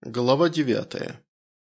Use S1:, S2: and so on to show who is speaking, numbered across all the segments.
S1: Глава 9.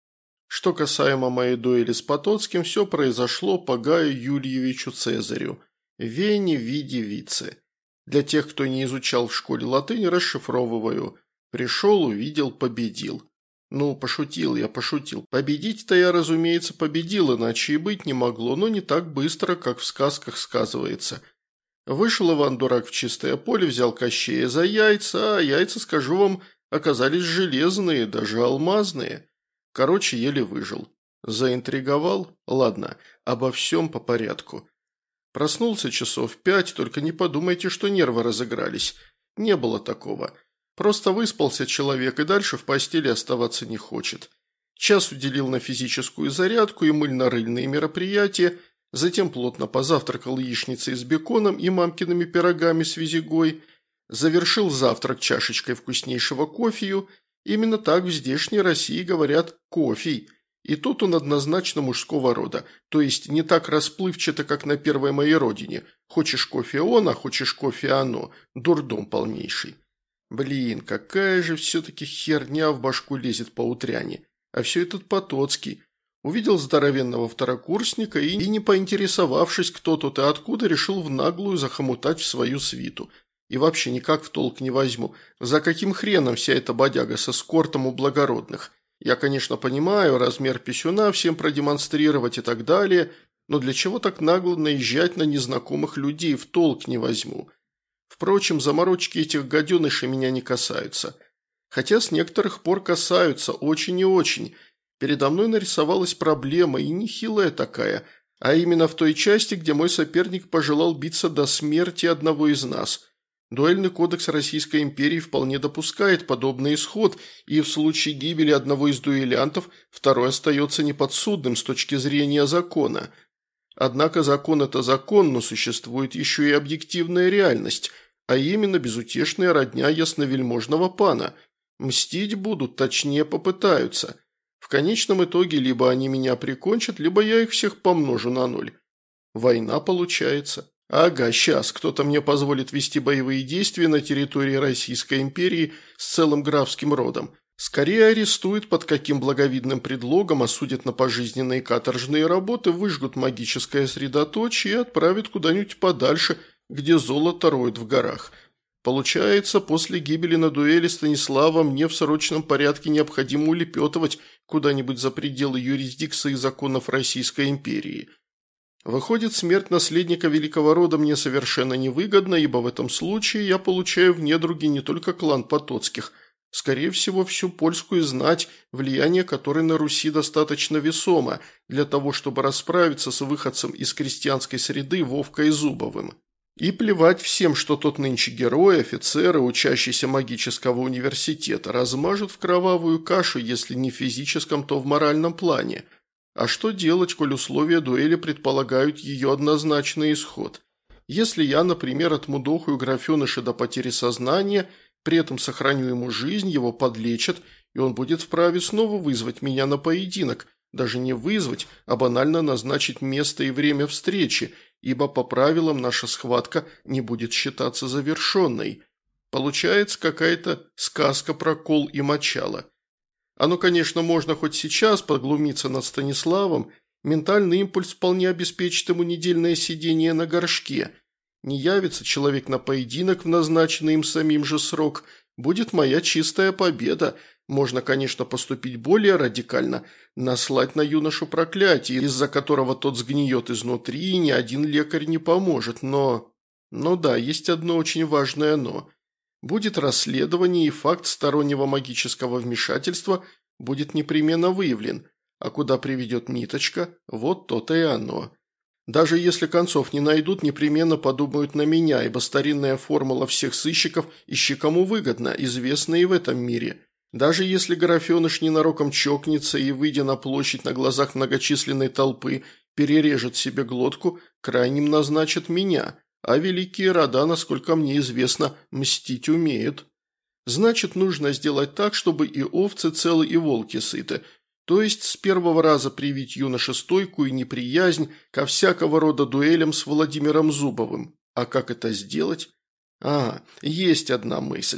S1: Что касаемо моей дуэли с Потоцким, все произошло по Гаю Юльевичу Цезарю, Вене Виде Вице. Для тех, кто не изучал в школе латынь, расшифровываю. Пришел, увидел, победил. Ну, пошутил. Победить-то я, разумеется, победил, иначе и быть не могло, но не так быстро, как в сказках сказывается. Вышел Иван-дурак в чистое поле, взял Кощея за яйца, а яйца, скажу вам, оказались железные, даже алмазные. Короче, еле выжил. Заинтриговал? Ладно, обо всем по порядку. Проснулся часов 5, только не подумайте, что нервы разыгрались. Не было такого. Просто выспался человек и дальше в постели оставаться не хочет. Час уделил на физическую зарядку и мыльно-рыльные мероприятия, затем плотно позавтракал яичницей с беконом и мамкиными пирогами с визигой, завершил завтрак чашечкой вкуснейшего кофею. Именно так в здешней России говорят «кофей». И тут он однозначно мужского рода, то есть не так расплывчато, как на первой моей родине. Хочешь кофе он, а хочешь кофе оно. Дурдом полнейший. Блин, какая же все-таки херня в башку лезет по утряне. А все этот Потоцкий. Увидел здоровенного второкурсника и, не поинтересовавшись, кто тут и откуда, решил в наглую захомутать в свою свиту. И вообще никак в толк не возьму, за каким хреном вся эта бодяга с эскортом у благородных. Я, конечно, понимаю, размер писюна всем продемонстрировать и так далее, но для чего так нагло наезжать на незнакомых людей, в толк не возьму. Впрочем, заморочки этих гаденышей меня не касаются. Хотя с некоторых пор касаются, очень и очень. Передо мной нарисовалась проблема, и нехилая такая, а именно в той части, где мой соперник пожелал биться до смерти одного из нас. Дуэльный кодекс Российской империи вполне допускает подобный исход, и в случае гибели одного из дуэлянтов второй остается неподсудным с точки зрения закона. Однако закон – это закон, но существует еще и объективная реальность, а именно безутешная родня ясновельможного пана. Мстить будут, точнее попытаются. В конечном итоге либо они меня прикончат, либо я их всех помножу на 0. Война получается. Ага, сейчас кто-то мне позволит вести боевые действия на территории Российской империи с целым графским родом. Скорее арестуют под каким благовидным предлогом, осудят на пожизненные каторжные работы, выжгут магическое средоточие и отправят куда-нибудь подальше, где золото роют в горах. Получается, после гибели на дуэли Станислава мне в срочном порядке необходимо улепетывать куда-нибудь за пределы юрисдикции законов Российской империи. Выходит, смерть наследника великого рода мне совершенно невыгодна, ибо в этом случае я получаю в недруги не только клан Потоцких, скорее всего, всю польскую знать, влияние которой на Руси достаточно весомо для того, чтобы расправиться с выходцем из крестьянской среды Вовкой Зубовым. И плевать всем, что тот нынче герой, офицеры, учащийся магического университета, размажут в кровавую кашу, если не в физическом, то в моральном плане. А что делать, коль условия дуэли предполагают ее однозначный исход? Если я, например, отмудохаю графеныша до потери сознания, при этом сохраню ему жизнь, его подлечат, и он будет вправе снова вызвать меня на поединок, даже не вызвать, а банально назначить место и время встречи, ибо по правилам наша схватка не будет считаться завершенной. Получается какая-то сказка про кол и мочало. Оно, конечно, можно хоть сейчас поглумиться над Станиславом, ментальный импульс вполне обеспечит ему недельное сидение на горшке. Не явится человек на поединок в назначенный им самим же срок, будет моя чистая победа. Можно, конечно, поступить более радикально, наслать на юношу проклятие, из-за которого тот сгниет изнутри, и ни один лекарь не поможет, но... Но да, есть одно очень важное «но». Будет расследование, и факт стороннего магического вмешательства будет непременно выявлен, а куда приведет ниточка, вот то-то и оно. Даже если концов не найдут, непременно подумают на меня, ибо старинная формула всех сыщиков «ищи кому выгодно» известна и в этом мире. Даже если графеныш ненароком чокнется и, выйдя на площадь на глазах многочисленной толпы, перережет себе глотку, крайним назначат меня, а великие рода, насколько мне известно, мстить умеют. Значит, нужно сделать так, чтобы и овцы целы, и волки сыты, то есть с первого раза привить юноше стойкую неприязнь ко всякого рода дуэлям с Владимиром Зубовым. А как это сделать? Есть одна мысль.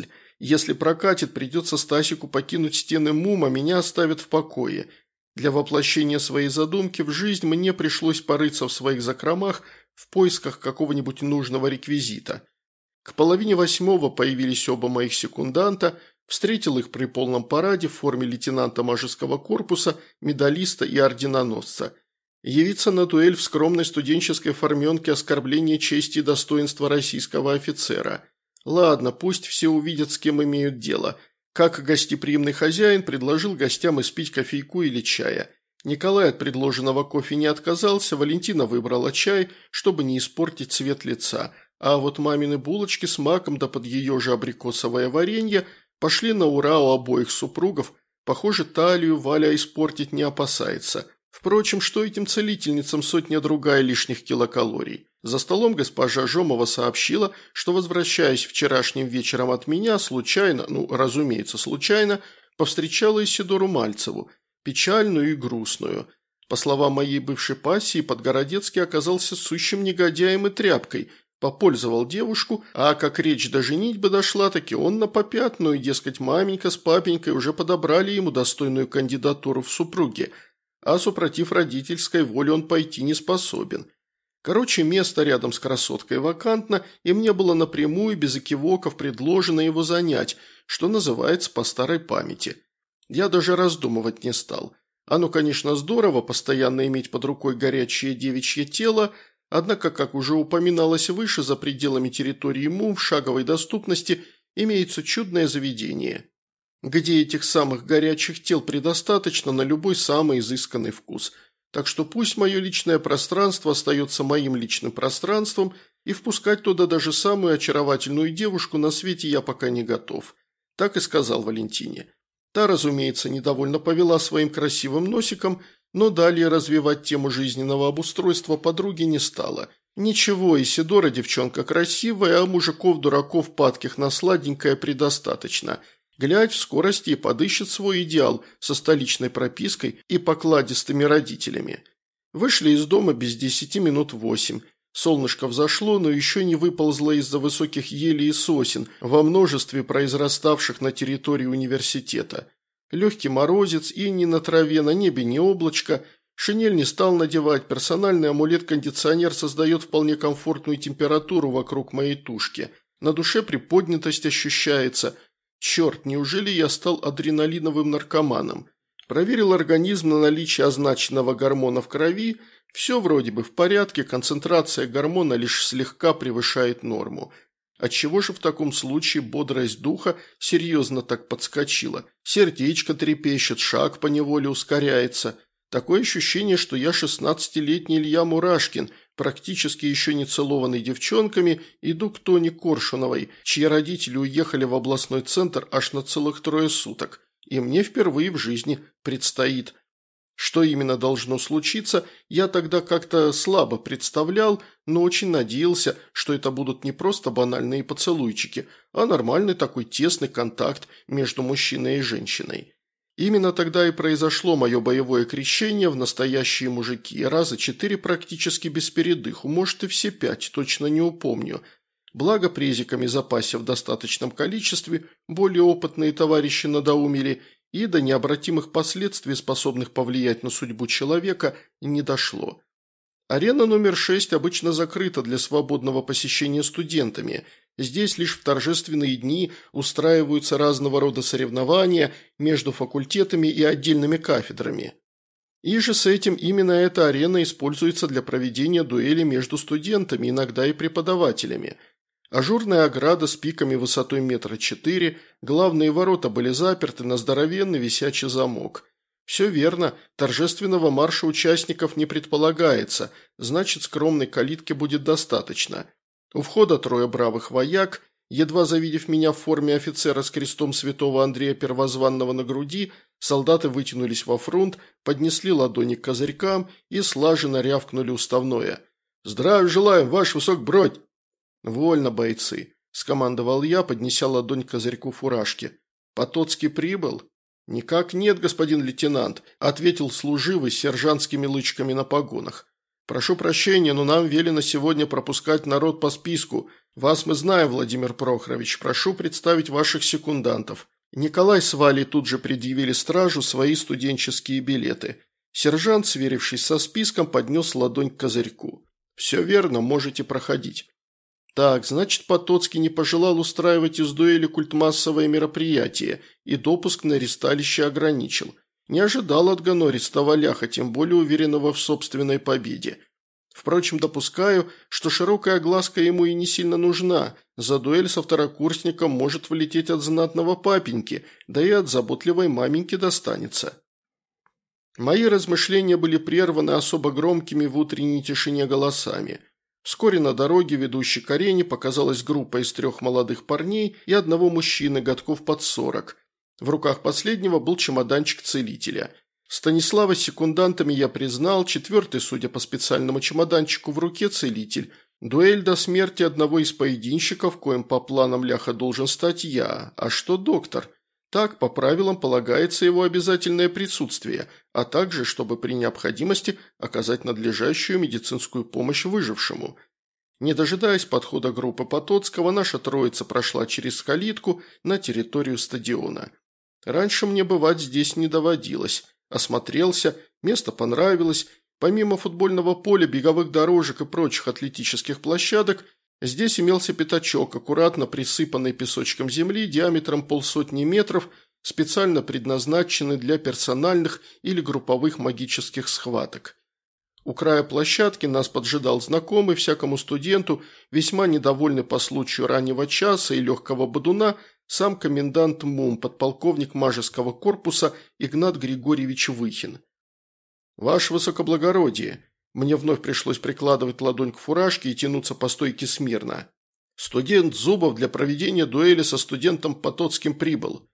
S1: Если прокатит, придется Стасику покинуть стены МУМа, меня оставят в покое. Для воплощения своей задумки в жизнь мне пришлось порыться в своих закромах в поисках какого-нибудь нужного реквизита. К 7:30 появились оба моих секунданта, встретил их при полном параде в форме лейтенанта Мажеского корпуса, медалиста и орденоносца. Явиться на дуэль в скромной студенческой форменке – оскорбление чести и достоинства российского офицера. Ладно, пусть все увидят, с кем имеют дело. Как гостеприимный хозяин предложил гостям испить кофейку или чая. Николай от предложенного кофе не отказался, Валентина выбрала чай, чтобы не испортить цвет лица, а вот мамины булочки с маком да под ее же абрикосовое варенье пошли на ура у обоих супругов. Похоже, талию Валя испортить не опасается. Впрочем, что этим целительницам сотня-другая лишних килокалорий? За столом госпожа Жомова сообщила, что, возвращаясь вчерашним вечером от меня, случайно, разумеется, случайно, повстречала Исидору Мальцеву, печальную и грустную. По словам моей бывшей пассии, Подгородецкий оказался сущим негодяем и тряпкой, попользовал девушку, а как речь до женитьбы дошла, таки он на попятную, дескать, маменька с папенькой уже подобрали ему достойную кандидатуру в супруги, а супротив родительской воли он пойти не способен. Короче, место рядом с красоткой вакантно, и мне было напрямую, без экивоков, предложено его занять, что называется, по старой памяти. Я даже раздумывать не стал. Оно, конечно, здорово, постоянно иметь под рукой горячее девичье тело, однако, как уже упоминалось выше, за пределами территории МУ в шаговой доступности имеется чудное заведение, где этих самых горячих тел предостаточно на любой самый изысканный вкус. Так что пусть мое личное пространство остается моим личным пространством, и впускать туда даже самую очаровательную девушку на свете я пока не готов. Так и сказал Валентине. Та, разумеется, недовольно повела своим красивым носиком, но далее развивать тему жизненного обустройства подруги не стала. Ничего, Исидора девчонка красивая, а мужиков-дураков падких на сладенькое предостаточно. Глядь, в скорости и подыщет свой идеал со столичной пропиской и покладистыми родителями. Вышли из дома без 8:10. Солнышко взошло, но еще не выползло из-за высоких елей и сосен, во множестве произраставших на территории университета. Легкий морозец, иней на траве, на небе не облачко. Шинель не стал надевать, персональный амулет-кондиционер создает вполне комфортную температуру вокруг моей тушки. На душе приподнятость ощущается. Черт, неужели я стал адреналиновым наркоманом? Проверил организм на наличие означенного гормона в крови. Все вроде бы в порядке, концентрация гормона лишь слегка превышает норму. Отчего же в таком случае бодрость духа серьезно так подскочила? Сердечко трепещет, шаг поневоле ускоряется. Такое ощущение, что я 16-летний Илья Мурашкин, практически еще не целованный девчонками, иду к Тоне Коршуновой, чьи родители уехали в областной центр аж на целых 3 суток. И мне впервые в жизни предстоит. Что именно должно случиться, я тогда как-то слабо представлял, но очень надеялся, что это будут не просто банальные поцелуйчики, а нормальный такой тесный контакт между мужчиной и женщиной. Именно тогда и произошло мое боевое крещение в настоящие мужики, раза 4 практически без передыху, может и все 5, точно не упомню. Благо презиками запася в достаточном количестве, более опытные товарищи надоумили, и до необратимых последствий, способных повлиять на судьбу человека, не дошло. Арена номер 6 обычно закрыта для свободного посещения студентами. Здесь лишь в торжественные дни устраиваются разного рода соревнования между факультетами и отдельными кафедрами. И же с этим именно эта арена используется для проведения дуэли между студентами, иногда и преподавателями. Ажурная ограда с пиками высотой 1,4 м, главные ворота были заперты на здоровенный висячий замок. Все верно, торжественного марша участников не предполагается, значит, скромной калитки будет достаточно. У входа 3 бравых вояк, едва завидев меня в форме офицера с крестом святого Андрея Первозванного на груди, солдаты вытянулись во фронт, поднесли ладони к козырькам и слаженно рявкнули уставное. «Здравия желаем, ваш высокбродь!» «Вольно, бойцы», – скомандовал я, поднеся ладонь к козырьку фуражки. «Потоцкий прибыл?» «Никак нет, господин лейтенант», – ответил служивый с сержантскими лычками на погонах. «Прошу прощения, но нам велено сегодня пропускать народ по списку. «Вас мы знаем, Владимир Прохорович. Прошу представить ваших секундантов». Николай с Валей тут же предъявили стражу свои студенческие билеты. Сержант, сверившись со списком, поднес ладонь к козырьку. «Все верно, можете проходить». Так, значит, Потоцкий не пожелал устраивать из дуэли культмассовое мероприятие и допуск на ресталище ограничил. Не ожидал от гонористого ляха, тем более уверенного в собственной победе. Впрочем, допускаю, что широкая огласка ему и не сильно нужна. За дуэль со второкурсником может влететь от знатного папеньки, да и от заботливой маменьки достанется. Мои размышления были прерваны особо громкими в утренней тишине голосами. Вскоре на дороге, ведущей к арене, показалась группа из 3 молодых парней и одного мужчины, годков под 40. В руках последнего был чемоданчик целителя. Станислава с секундантами я признал, 4-й, судя по специальному чемоданчику, в руке целитель. Дуэль до смерти одного из поединщиков, коим по планам ляха должен стать я. А что доктор? Так, по правилам, полагается его обязательное присутствие, а также, чтобы при необходимости оказать надлежащую медицинскую помощь выжившему. Не дожидаясь подхода группы Потоцкого, наша троица прошла через калитку на территорию стадиона. Раньше мне бывать здесь не доводилось. Осмотрелся, место понравилось. Помимо футбольного поля, беговых дорожек и прочих атлетических площадок, здесь имелся пятачок, аккуратно присыпанный песочком земли диаметром 50 метров, специально предназначенный для персональных или групповых магических схваток. У края площадки нас поджидал знакомый всякому студенту, весьма недовольный по случаю раннего часа и легкого бодуна, сам комендант МУМ, подполковник Мажеского корпуса Игнат Григорьевич Выхин. «Ваше высокоблагородие!» Мне вновь пришлось прикладывать ладонь к фуражке и тянуться по стойке смирно. «Студент Зубов для проведения дуэли со студентом Потоцким прибыл».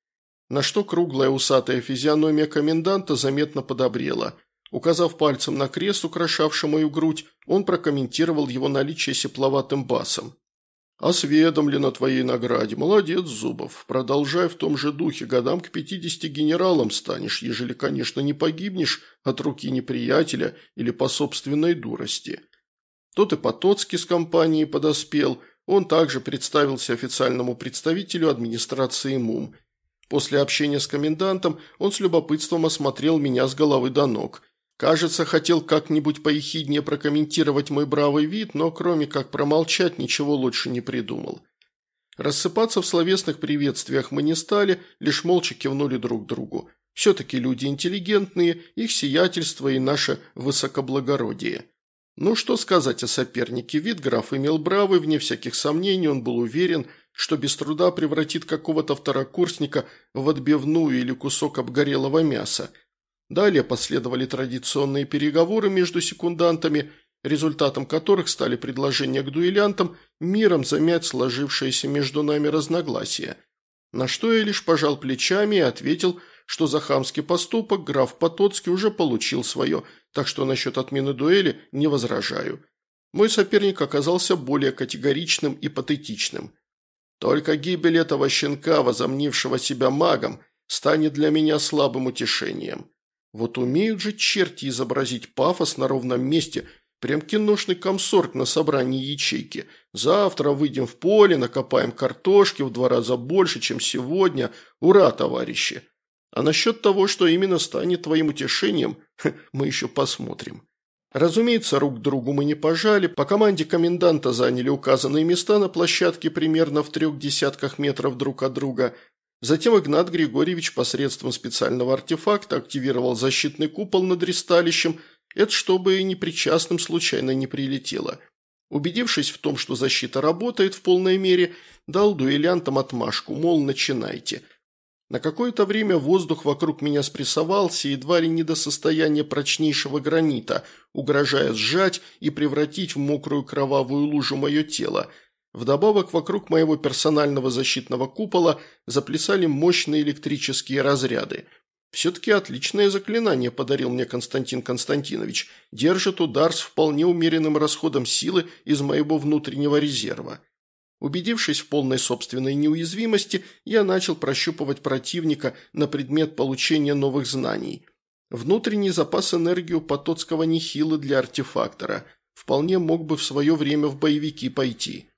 S1: На что круглая усатая физиономия коменданта заметно подобрела. Указав пальцем на крест, украшавший мою грудь, он прокомментировал его наличие сепловатым басом. «Осведомлен о твоей награде. Молодец, Зубов. Продолжай в том же духе. Годам к 50 генералом станешь, ежели, конечно, не погибнешь от руки неприятеля или по собственной дурости». Тот и Потоцкий с компанией подоспел. Он также представился официальному представителю администрации МУМ. После общения с комендантом он с любопытством осмотрел меня с головы до ног. Кажется, хотел как-нибудь поехиднее прокомментировать мой бравый вид, но кроме как промолчать ничего лучше не придумал. Рассыпаться в словесных приветствиях мы не стали, лишь молча кивнули друг другу. Все-таки люди интеллигентные, их сиятельство и наше высокоблагородие. Ну что сказать о сопернике, вид граф имел бравый, вне всяких сомнений, он был уверен, что без труда превратит какого-то второкурсника в отбивную или кусок обгорелого мяса. Далее последовали традиционные переговоры между секундантами, результатом которых стали предложения к дуэлянтам миром замять сложившееся между нами разногласия. На что я лишь пожал плечами и ответил, что за хамский поступок граф Потоцкий уже получил свое, так что насчет отмены дуэли не возражаю. Мой соперник оказался более категоричным и патетичным. «Только гибель этого щенка, возомнившего себя магом, станет для меня слабым утешением». Вот умеют же черти изобразить пафос на ровном месте, прям киношный комсорг на собрании ячейки. Завтра выйдем в поле, накопаем картошки в 2 раза больше, чем сегодня. Ура, товарищи! А насчет того, что именно станет твоим утешением, мы еще посмотрим. Разумеется, рук другу мы не пожали, по команде коменданта заняли указанные места на площадке примерно в 3 десятках метров друг от друга. Затем Игнат Григорьевич посредством специального артефакта активировал защитный купол над ристалищем, это чтобы непричастным случайно не прилетело. Убедившись в том, что защита работает в полной мере, дал дуэлянтам отмашку, мол, начинайте. На какое-то время воздух вокруг меня спрессовался едва ли не до состояния прочнейшего гранита, угрожая сжать и превратить в мокрую кровавую лужу мое тело. Вдобавок, вокруг моего персонального защитного купола заплясали мощные электрические разряды. Все-таки отличное заклинание подарил мне Константин Константинович. Держит удар с вполне умеренным расходом силы из моего внутреннего резерва. Убедившись в полной собственной неуязвимости, я начал прощупывать противника на предмет получения новых знаний. Внутренний запас энергии у Потоцкого нехилый для артефактора. Вполне мог бы в свое время в боевики пойти.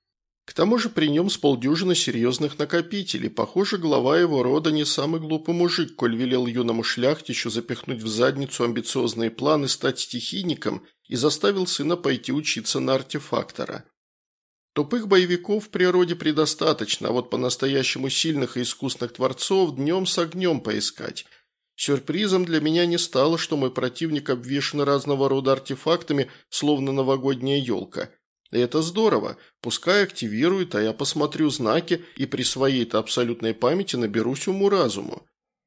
S1: К тому же при нем с полдюжины серьезных накопителей. Похоже, глава его рода не самый глупый мужик, коль велел юному шляхтичу запихнуть в задницу амбициозные планы стать стихийником и заставил сына пойти учиться на артефактора. Тупых боевиков в природе предостаточно, а вот по-настоящему сильных и искусных творцов днем с огнем поискать. Сюрпризом для меня не стало, что мой противник обвешан разного рода артефактами, словно новогодняя елка. И это здорово. Пускай активирует, а я посмотрю знаки и при своей-то абсолютной памяти наберусь уму-разуму.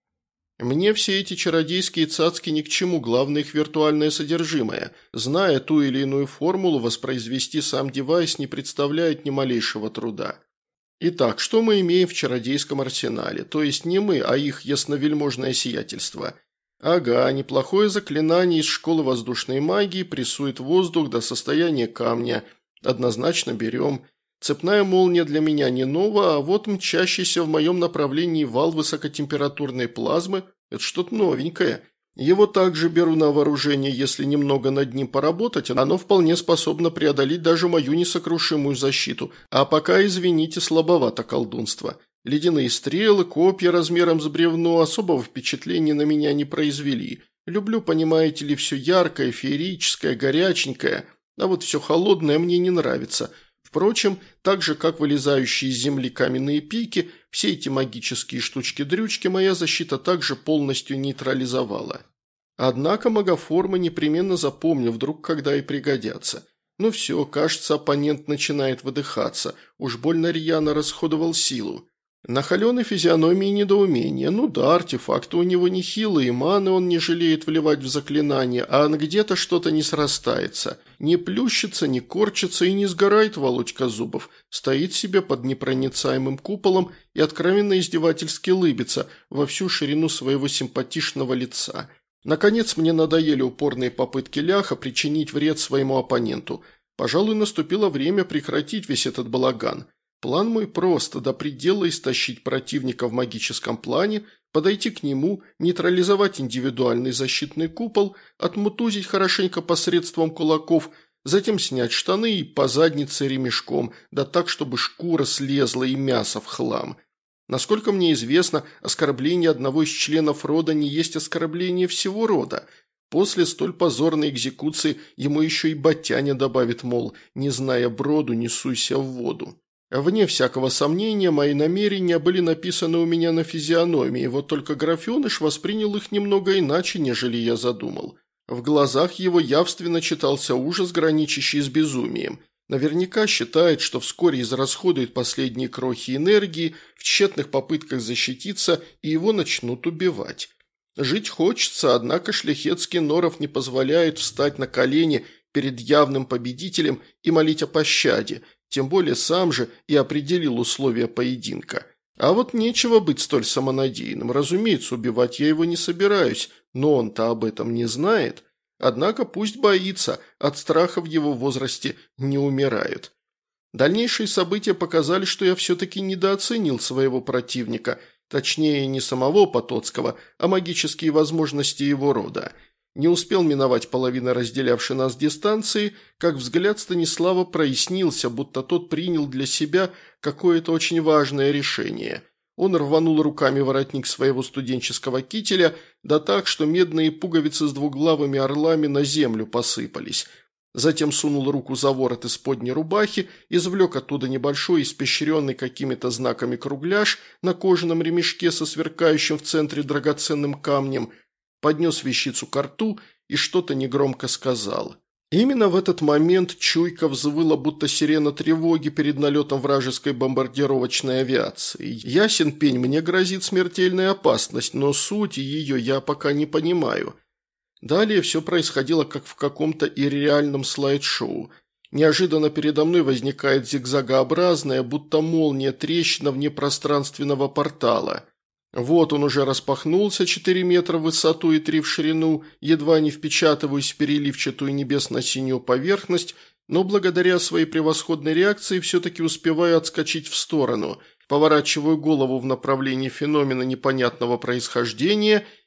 S1: Мне все эти чародейские цацки ни к чему, главное их виртуальное содержимое. Зная ту или иную формулу, воспроизвести сам девайс не представляет ни малейшего труда. Итак, что мы имеем в чародейском арсенале? То есть не мы, а их ясновельможное сиятельство. Ага, неплохое заклинание из школы воздушной магии прессует воздух до состояния камня. Однозначно берем. Цепная молния для меня не нова, а вот мчащийся в моем направлении вал высокотемпературной плазмы – это что-то новенькое. Его также беру на вооружение, если немного над ним поработать, оно вполне способно преодолеть даже мою несокрушимую защиту. А пока, извините, слабовато колдунство. Ледяные стрелы, копья размером с бревно особого впечатления на меня не произвели. Люблю, понимаете ли, все яркое, феерическое, горяченькое, а вот все холодное мне не нравится. Впрочем, так же, как вылезающие из земли каменные пики, все эти магические штучки-дрючки моя защита также полностью нейтрализовала. Однако магоформы непременно запомню, вдруг когда и пригодятся. Ну все, кажется, оппонент начинает выдыхаться, уж больно рьяно расходовал силу. На холеной физиономии недоумение. Ну да, артефакты у него нехилые, маны он не жалеет вливать в заклинания, а где-то что-то не срастается. Не плющится, не корчится и не сгорает Володька Зубов. Стоит себе под непроницаемым куполом и откровенно издевательски лыбится во всю ширину своего симпатичного лица. Наконец мне надоели упорные попытки ляха причинить вред своему оппоненту. Пожалуй, наступило время прекратить весь этот балаган. План мой прост – до предела истощить противника в магическом плане, подойти к нему, нейтрализовать индивидуальный защитный купол, отмутузить хорошенько посредством кулаков, затем снять штаны и по заднице ремешком, да так, чтобы шкура слезла и мясо в хлам. Насколько мне известно, оскорбление одного из членов рода не есть оскорбление всего рода. После столь позорной экзекуции ему еще и батяня добавит, мол, не зная броду, не суйся в воду. Вне всякого сомнения, мои намерения были написаны у меня на физиономии, вот только графеныш воспринял их немного иначе, нежели я задумал. В глазах его явственно читался ужас, граничащий с безумием. Наверняка считает, что вскоре израсходует последние крохи энергии в тщетных попытках защититься, и его начнут убивать. Жить хочется, однако шляхетский норов не позволяет встать на колени перед явным победителем и молить о пощаде, тем более сам же и определил условия поединка. А вот нечего быть столь самонадеянным. Разумеется, убивать я его не собираюсь, но он-то об этом не знает. Однако пусть боится, от страха в его возрасте не умирают. Дальнейшие события показали, что я все-таки недооценил своего противника, точнее не самого Потоцкого, а магические возможности его рода. Не успел миновать половина разделявшей нас дистанции, как взгляд Станислава прояснился, будто тот принял для себя какое-то очень важное решение. Он рванул руками воротник своего студенческого кителя, да так, что медные пуговицы с двуглавыми орлами на землю посыпались. Затем сунул руку за ворот исподней рубахи, извлек оттуда небольшой, испещренный какими-то знаками кругляш на кожаном ремешке со сверкающим в центре драгоценным камнем, поднес вещицу ко рту и что-то негромко сказал. Именно в этот момент чуйка взвыла, будто сирена тревоги перед налетом вражеской бомбардировочной авиации. Ясен пень, мне грозит смертельная опасность, но суть ее я пока не понимаю. Далее все происходило как в каком-то ирреальном слайд-шоу. Неожиданно передо мной возникает зигзагообразная, будто молния, трещина внепространственного портала. Вот он уже распахнулся 4 метра в высоту и 3 в ширину, едва не впечатываясь в переливчатую небесно-синюю поверхность, но благодаря своей превосходной реакции все-таки успеваю отскочить в сторону, поворачиваю голову в направлении феномена непонятного происхождения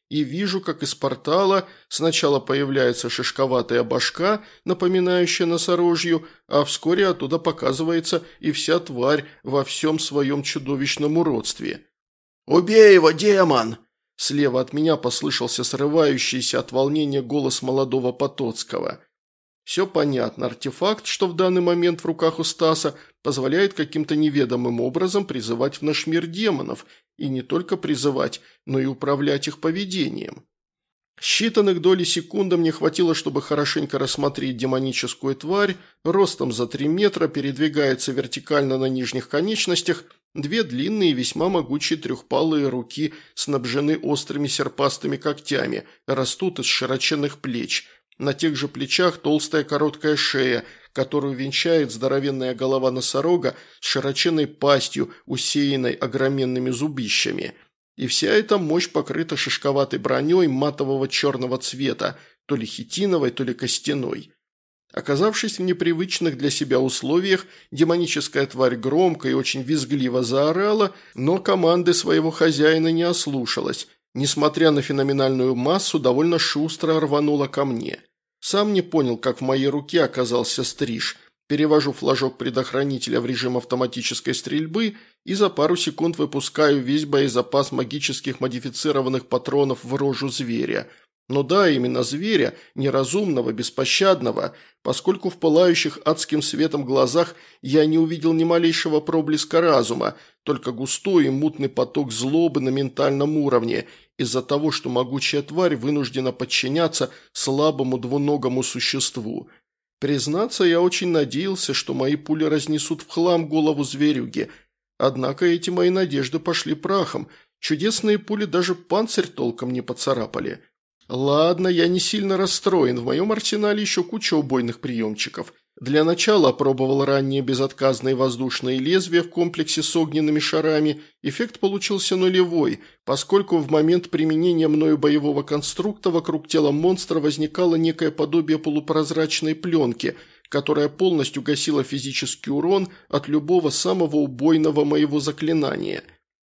S1: и вижу, как из портала сначала появляется шишковатая башка, напоминающая носорожью, а вскоре оттуда показывается и вся тварь во всем своем чудовищном уродстве. «Убей его, демон!» Слева от меня послышался срывающийся от волнения голос молодого Потоцкого. Все понятно, артефакт, что в данный момент в руках у Стаса, позволяет каким-то неведомым образом призывать в наш мир демонов, и не только призывать, но и управлять их поведением. Считанных доли секунды мне хватило, чтобы хорошенько рассмотреть демоническую тварь, ростом за 3 метра, передвигается вертикально на нижних конечностях, 2 длинные и весьма могучие трехпалые руки снабжены острыми серпастыми когтями, растут из широченных плеч. На тех же плечах толстая короткая шея, которую венчает здоровенная голова носорога с широченной пастью, усеянной огроменными зубищами. И вся эта мощь покрыта шишковатой броней матового черного цвета, то ли хитиновой, то ли костяной. Оказавшись в непривычных для себя условиях, демоническая тварь громко и очень визгливо заорала, но команды своего хозяина не ослушалась. Несмотря на феноменальную массу, довольно шустро рванула ко мне. Сам не понял, как в моей руке оказался стриж. Перевожу флажок предохранителя в режим автоматической стрельбы и за пару секунд выпускаю весь боезапас магических модифицированных патронов в рожу зверя. Но да, именно зверя, неразумного, беспощадного, поскольку в пылающих адским светом глазах я не увидел ни малейшего проблеска разума, только густой и мутный поток злобы на ментальном уровне, из-за того, что могучая тварь вынуждена подчиняться слабому двуногому существу. Признаться, я очень надеялся, что мои пули разнесут в хлам голову зверюги. Однако эти мои надежды пошли прахом. Чудесные пули даже панцирь толком не поцарапали. Ладно, я не сильно расстроен, в моем арсенале еще куча убойных приемчиков. Для начала опробовал ранние безотказные воздушные лезвия в комплексе с огненными шарами. Эффект получился нулевой, поскольку в момент применения мною боевого конструкта вокруг тела монстра возникало некое подобие полупрозрачной пленки, которая полностью гасила физический урон от любого самого убойного моего заклинания.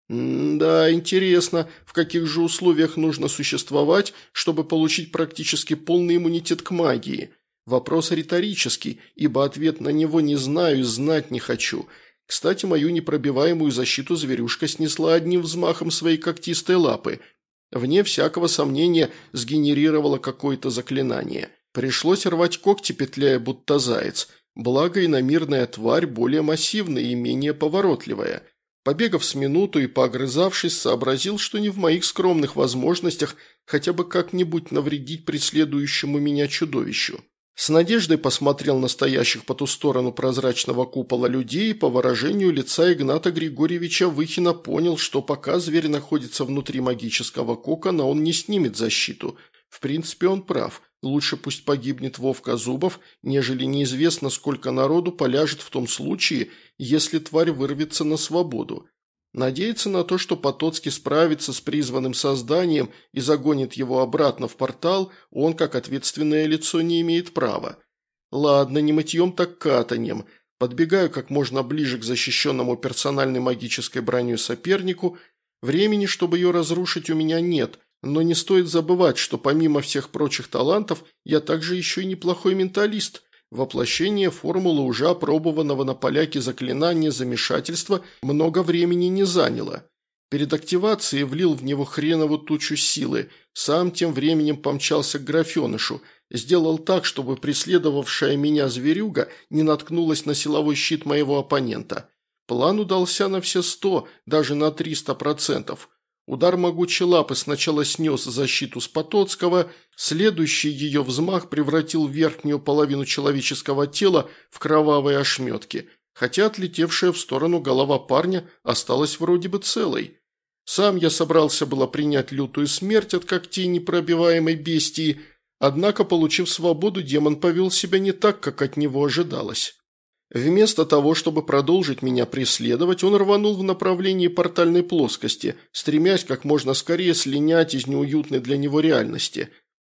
S1: Да, интересно, в каких же условиях нужно существовать, чтобы получить практически полный иммунитет к магии? Вопрос риторический, ибо ответ на него не знаю и знать не хочу. Кстати, мою непробиваемую защиту зверюшка снесла одним взмахом своей когтистой лапы. Вне всякого сомнения сгенерировала какое-то заклинание. Пришлось рвать когти, петляя будто заяц. Благо иномирная тварь более массивная и менее поворотливая. Побегав с минуту и поогрызавшись, сообразил, что не в моих скромных возможностях хотя бы как-нибудь навредить преследующему меня чудовищу. С надеждой посмотрел на стоящих по ту сторону прозрачного купола людей и по выражению лица Игната Григорьевича Выхина понял, что пока зверь находится внутри магического кокона, он не снимет защиту. В принципе, он прав. Лучше пусть погибнет Вовка Зубов, нежели неизвестно, сколько народу поляжет в том случае, если тварь вырвется на свободу. Надеяться на то, что Потоцкий справится с призванным созданием и загонит его обратно в портал, он, как ответственное лицо, не имеет права. Ладно, не мытьем, так катаньем. Подбегаю как можно ближе к защищенному персональной магической броней сопернику. Времени, чтобы ее разрушить, у меня нет, но не стоит забывать, что помимо всех прочих талантов, я также еще и неплохой менталист. Воплощение формулы уже опробованного на поляке заклинания замешательства много времени не заняло. Перед активацией влил в него хренову тучу силы, сам тем временем помчался к графенышу, сделал так, чтобы преследовавшая меня зверюга не наткнулась на силовой щит моего оппонента. План удался на все 100, даже на 300%. Удар могучей лапы сначала снес защиту с Потоцкого, следующий ее взмах превратил верхнюю половину человеческого тела в кровавые ошметки, хотя отлетевшая в сторону голова парня осталась вроде бы целой. Сам я собрался было принять лютую смерть от когтей непробиваемой бестии, однако, получив свободу, демон повел себя не так, как от него ожидалось. Вместо того, чтобы продолжить меня преследовать, он рванул в направлении портальной плоскости, стремясь как можно скорее слинять из неуютной для него реальности.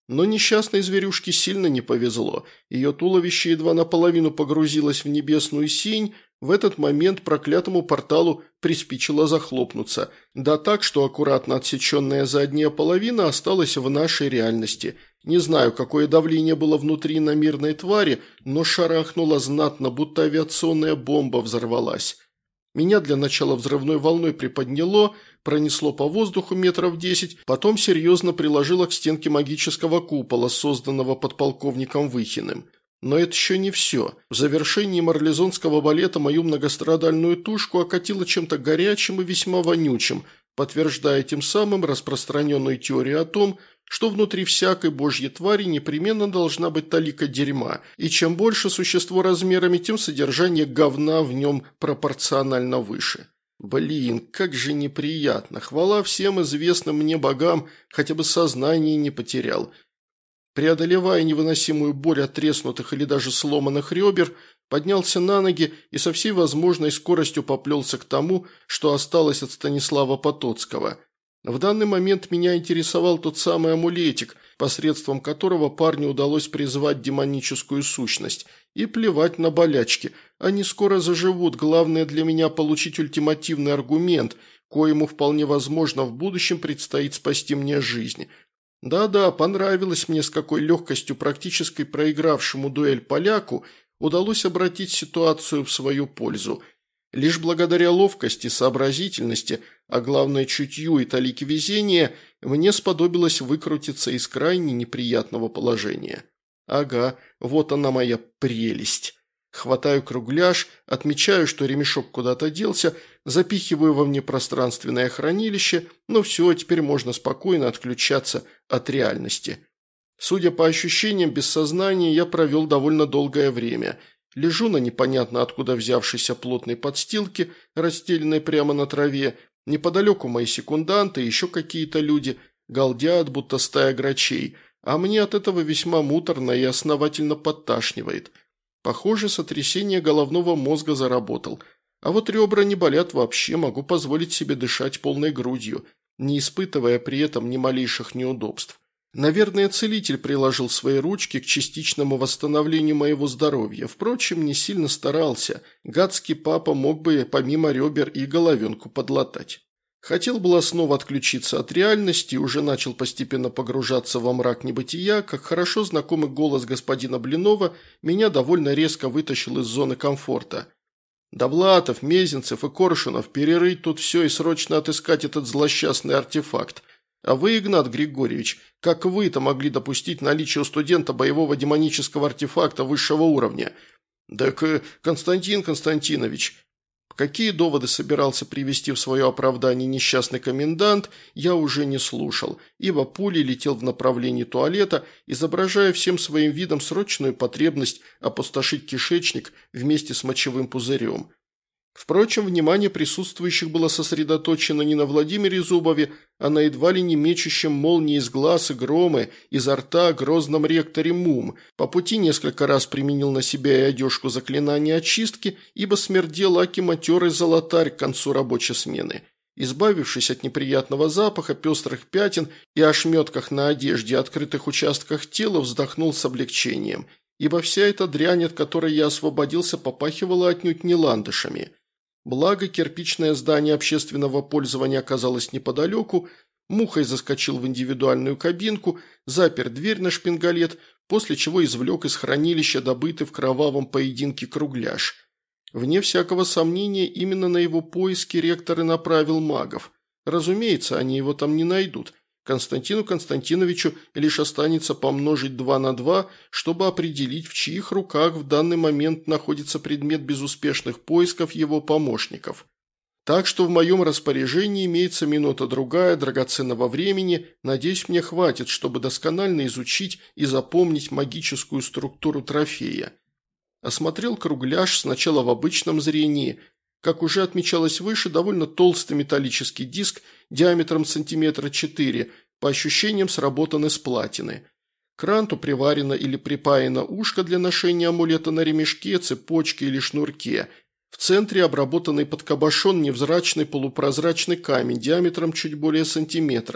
S1: Но несчастной зверюшке сильно не повезло. Ее туловище едва наполовину погрузилось в небесную синь, в этот момент проклятому порталу приспичило захлопнуться. Да так, что аккуратно отсеченная задняя половина осталась в нашей реальности. Не знаю, какое давление было внутри на мирной твари, но шарахнуло знатно, будто авиационная бомба взорвалась. Меня для начала взрывной волной приподняло, пронесло по воздуху метров 10, потом серьезно приложило к стенке магического купола, созданного подполковником Выхиным. Но это еще не все. В завершении марлезонского балета мою многострадальную тушку окатило чем-то горячим и весьма вонючим, подтверждая тем самым распространенную теорию о том, что внутри всякой божьей твари непременно должна быть талика дерьма, и чем больше существо размерами, тем содержание говна в нем пропорционально выше. Блин, как же неприятно. Хвала всем известным мне богам, хотя бы сознание не потерял. Преодолевая невыносимую боль от треснутых или даже сломанных ребер, поднялся на ноги и со всей возможной скоростью поплелся к тому, что осталось от Станислава Потоцкого. В данный момент меня интересовал тот самый амулетик, посредством которого парню удалось призвать демоническую сущность. И плевать на болячки, они скоро заживут, главное для меня получить ультимативный аргумент, коему вполне возможно в будущем предстоит спасти мне жизнь. Да-да, понравилось мне, с какой легкостью практически проигравшему дуэль поляку удалось обратить ситуацию в свою пользу. Лишь благодаря ловкости, сообразительности, а главное чутью и талике везения, мне сподобилось выкрутиться из крайне неприятного положения. Ага, вот она моя прелесть. Хватаю кругляш, отмечаю, что ремешок куда-то делся, запихиваю во внепространственное хранилище, но все, теперь можно спокойно отключаться от реальности. Судя по ощущениям, без сознания я провел довольно долгое время. Лежу на непонятно откуда взявшейся плотной подстилке, расстеленной прямо на траве. Неподалеку мои секунданты и еще какие-то люди галдят, будто стая грачей, а мне от этого весьма муторно и основательно подташнивает. Похоже, сотрясение головного мозга заработал. А вот ребра не болят вообще, могу позволить себе дышать полной грудью, не испытывая при этом ни малейших неудобств. Наверное, целитель приложил свои ручки к частичному восстановлению моего здоровья. Впрочем, не сильно старался. Гадский папа мог бы помимо ребер и головенку подлатать. Хотел было снова отключиться от реальности и уже начал постепенно погружаться во мрак небытия, как хорошо знакомый голос господина Блинова меня довольно резко вытащил из зоны комфорта. «Довлатов, Мезенцев и Коршунов, перерыть тут все и срочно отыскать этот злосчастный артефакт. А вы, Игнат Григорьевич, как вы-то могли допустить наличие у студента боевого демонического артефакта высшего уровня?» «Так, Константин Константинович...» Какие доводы собирался привести в свое оправдание несчастный комендант, я уже не слушал, ибо пулей летел в направлении туалета, изображая всем своим видом срочную потребность опустошить кишечник вместе с мочевым пузырем. Впрочем, внимание присутствующих было сосредоточено не на Владимире Зубове, а на едва ли не мечущем молнии из глаз и громы изо рта грозном ректоре Мум. По пути несколько раз применил на себя и одежку заклинания очистки, ибо смердел аки матерый золотарь к концу рабочей смены. Избавившись от неприятного запаха, пестрых пятен и ошметках на одежде и открытых участках тела, вздохнул с облегчением, ибо вся эта дрянь, от которой я освободился, попахивала отнюдь не ландышами. Благо, кирпичное здание общественного пользования оказалось неподалеку, мухой заскочил в индивидуальную кабинку, запер дверь на шпингалет, после чего извлек из хранилища добытый в кровавом поединке кругляш. Вне всякого сомнения, именно на его поиски ректор и направил магов. Разумеется, они его там не найдут. Константину Константиновичу лишь останется помножить 2 на 2, чтобы определить, в чьих руках в данный момент находится предмет безуспешных поисков его помощников. Так что в моем распоряжении имеется минута-другая драгоценного времени, надеюсь, мне хватит, чтобы досконально изучить и запомнить магическую структуру трофея. Осмотрел кругляш сначала в обычном зрении. Как уже отмечалось выше, довольно толстый металлический диск диаметром сантиметра 4, по ощущениям сработан из платины. К ранту приварено или припаяно ушко для ношения амулета на ремешке, цепочке или шнурке. В центре обработанный под кабошон невзрачный полупрозрачный камень диаметром чуть более сантиметра.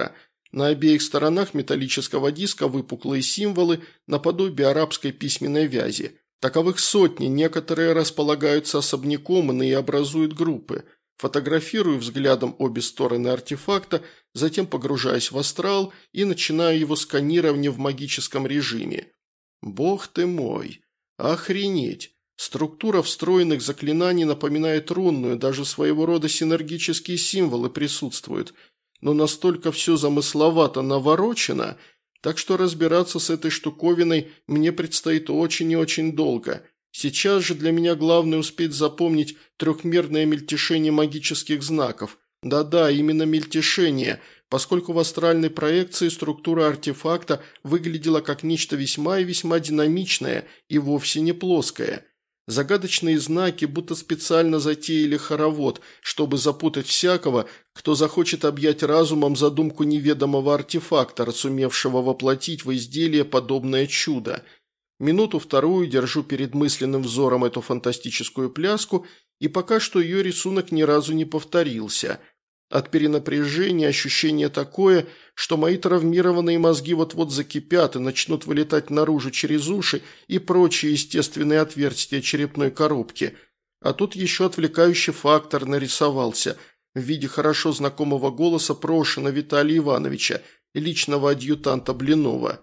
S1: На обеих сторонах металлического диска выпуклые символы наподобие арабской письменной вязи. Таковых сотни, некоторые располагаются особняком, иные образуют группы. Фотографирую взглядом обе стороны артефакта, затем погружаюсь в астрал и начинаю его сканирование в магическом режиме. Бог ты мой! Охренеть! Структура встроенных заклинаний напоминает рунную, даже своего рода синергические символы присутствуют, но настолько все замысловато наворочено, так что разбираться с этой штуковиной мне предстоит очень и очень долго. Сейчас же для меня главное успеть запомнить трехмерное мельтешение магических знаков. Да-да, именно мельтешение, поскольку в астральной проекции структура артефакта выглядела как нечто весьма и весьма динамичное и вовсе не плоское. Загадочные знаки будто специально затеяли хоровод, чтобы запутать всякого, кто захочет объять разумом задумку неведомого артефактора, сумевшего воплотить в изделие подобное чудо. Минуту-вторую держу перед мысленным взором эту фантастическую пляску, и пока что ее рисунок ни разу не повторился. От перенапряжения ощущение такое, что мои травмированные мозги вот-вот закипят и начнут вылетать наружу через уши и прочие естественные отверстия черепной коробки. А тут еще отвлекающий фактор нарисовался в виде хорошо знакомого голоса Прошина Виталия Ивановича, личного адъютанта Блинова.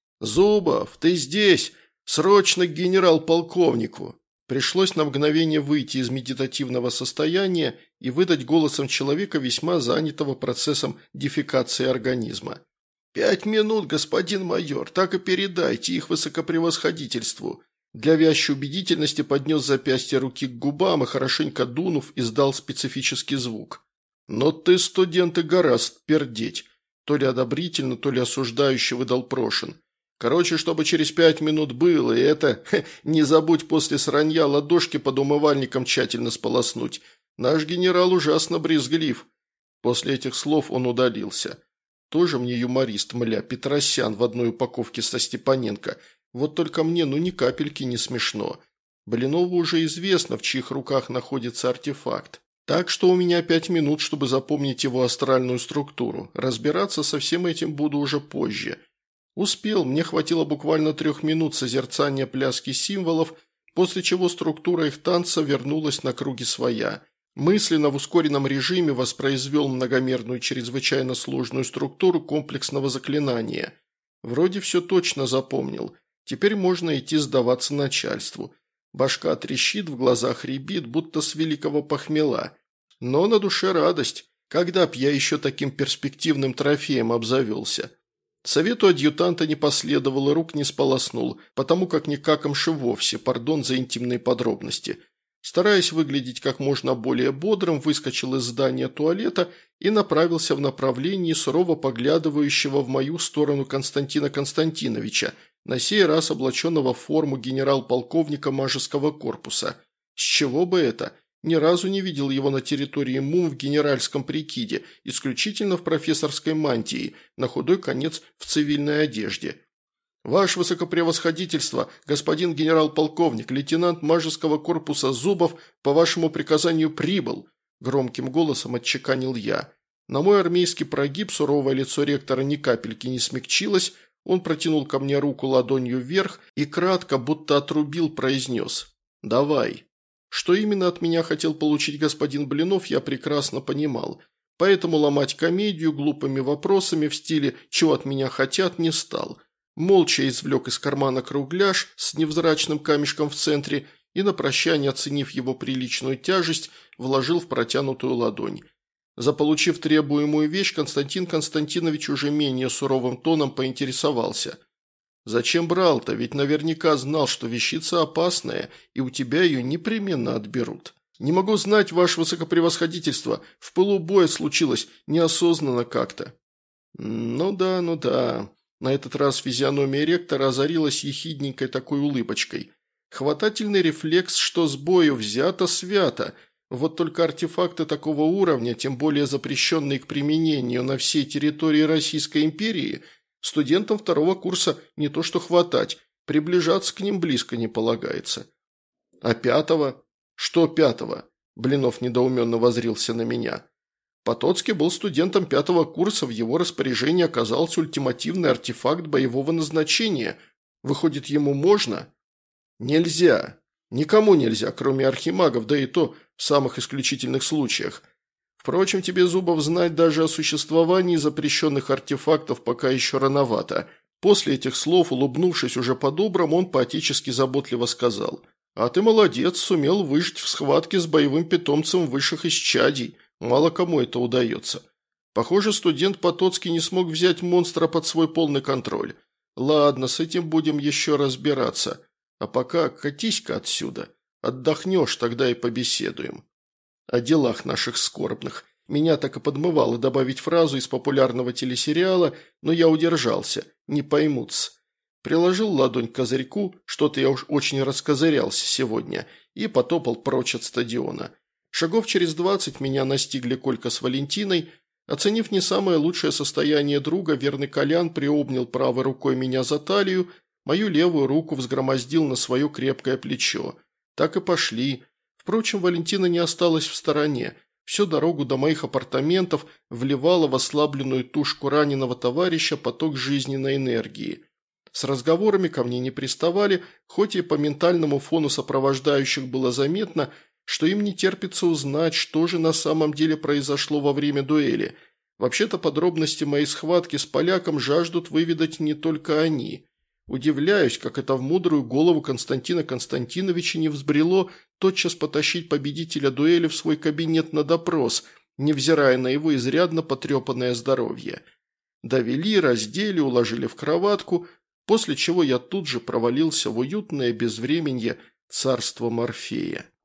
S1: «Зубов, ты здесь? Срочно к генерал-полковнику!» Пришлось на мгновение выйти из медитативного состояния и выдать голосом человека, весьма занятого процессом дефекации организма. 5 минут, господин майор, так и передайте их высокопревосходительству». Для вящей убедительности поднес запястье руки к губам и, хорошенько дунув, издал специфический звук. «Но ты, студент, и гораст пердеть», – то ли одобрительно, то ли осуждающе выдал Прошин. «Короче, чтобы через 5 минут было, и это, не забудь после сранья ладошки под умывальником тщательно сполоснуть. Наш генерал ужасно брезглив». После этих слов он удалился. Тоже мне юморист, мля, Петросян в одной упаковке со Степаненко. Вот только мне, ни капельки не смешно. Блинову уже известно, в чьих руках находится артефакт. Так что у меня 5 минут, чтобы запомнить его астральную структуру. Разбираться со всем этим буду уже позже. Успел, мне хватило буквально 3 минут созерцания пляски символов, после чего структура их танца вернулась на круги своя. Мысленно в ускоренном режиме воспроизвел многомерную чрезвычайно сложную структуру комплексного заклинания. Вроде все точно запомнил. Теперь можно идти сдаваться начальству. Башка трещит, в глазах рябит, будто с великого похмела. Но на душе радость. Когда б я еще таким перспективным трофеем обзавелся? Совету адъютанта не последовал и рук не сполоснул, потому как не какомши вовсе, пардон за интимные подробности. Стараясь выглядеть как можно более бодрым, выскочил из здания туалета и направился в направлении сурово поглядывающего в мою сторону Константина Константиновича, на сей раз облаченного в форму генерал-полковника Мажеского корпуса. С чего бы это? Ни разу не видел его на территории МУМ в генеральском прикиде, исключительно в профессорской мантии, на худой конец в цивильной одежде. «Ваше высокопревосходительство, господин генерал-полковник, лейтенант Мажеского корпуса Зубов по вашему приказанию прибыл», – громким голосом отчеканил я. На мой армейский прогиб суровое лицо ректора ни капельки не смягчилось, он протянул ко мне руку ладонью вверх и кратко, будто отрубил, произнес «Давай». Что именно от меня хотел получить господин Блинов, я прекрасно понимал, поэтому ломать комедию глупыми вопросами в стиле «чего от меня хотят» не стал. Молча извлек из кармана кругляш с невзрачным камешком в центре и, на прощание оценив его приличную тяжесть, вложил в протянутую ладонь. Заполучив требуемую вещь, Константин Константинович уже менее суровым тоном поинтересовался. «Зачем брал-то? Ведь наверняка знал, что вещица опасная, и у тебя ее непременно отберут». «Не могу знать, ваше высокопревосходительство. В пылу боя случилось, неосознанно как-то». «Ну да». На этот раз физиономия ректора озарилась ехидненькой такой улыбочкой. Хватательный рефлекс, что с бою взято свято. Вот только артефакты такого уровня, тем более запрещенные к применению на всей территории Российской империи, студентам 2-го курса не то что хватать, приближаться к ним близко не полагается. А 5-го? Что 5-го? Блинов недоуменно воззрился на меня. Потоцкий был студентом 5-го курса, в его распоряжении оказался ультимативный артефакт боевого назначения. Выходит, ему можно? Нельзя. Никому нельзя, кроме архимагов, да и то в самых исключительных случаях. Впрочем, тебе, Зубов, знать даже о существовании запрещенных артефактов пока еще рановато. После этих слов, улыбнувшись уже по-доброму, он поотечески заботливо сказал: «А ты молодец, сумел выжить в схватке с боевым питомцем высших исчадий. Мало кому это удается. Похоже, студент Потоцкий не смог взять монстра под свой полный контроль. Ладно, с этим будем еще разбираться. А пока катись-ка отсюда. Отдохнешь, тогда и побеседуем». О делах наших скорбных. Меня так и подмывало добавить фразу из популярного телесериала, но я удержался, не поймутся. Приложил ладонь к козырьку, что-то я уж очень раскозырялся сегодня, и потопал прочь от стадиона. Шагов через 20 меня настигли Колька с Валентиной. Оценив не самое лучшее состояние друга, верный Колян приобнял правой рукой меня за талию, мою левую руку взгромоздил на свое крепкое плечо. Так и пошли. Впрочем, Валентина не осталась в стороне. Всю дорогу до моих апартаментов вливала в ослабленную тушку раненого товарища поток жизненной энергии. С разговорами ко мне не приставали, хоть и по ментальному фону сопровождающих было заметно, что им не терпится узнать, что же на самом деле произошло во время дуэли. Вообще-то подробности моей схватки с поляком жаждут выведать не только они. Удивляюсь, как это в мудрую голову Константина Константиновича не взбрело тотчас потащить победителя дуэли в свой кабинет на допрос, невзирая на его изрядно потрепанное здоровье. Довели, раздели, уложили в кроватку, после чего я тут же провалился в уютное безвременье царство Морфея.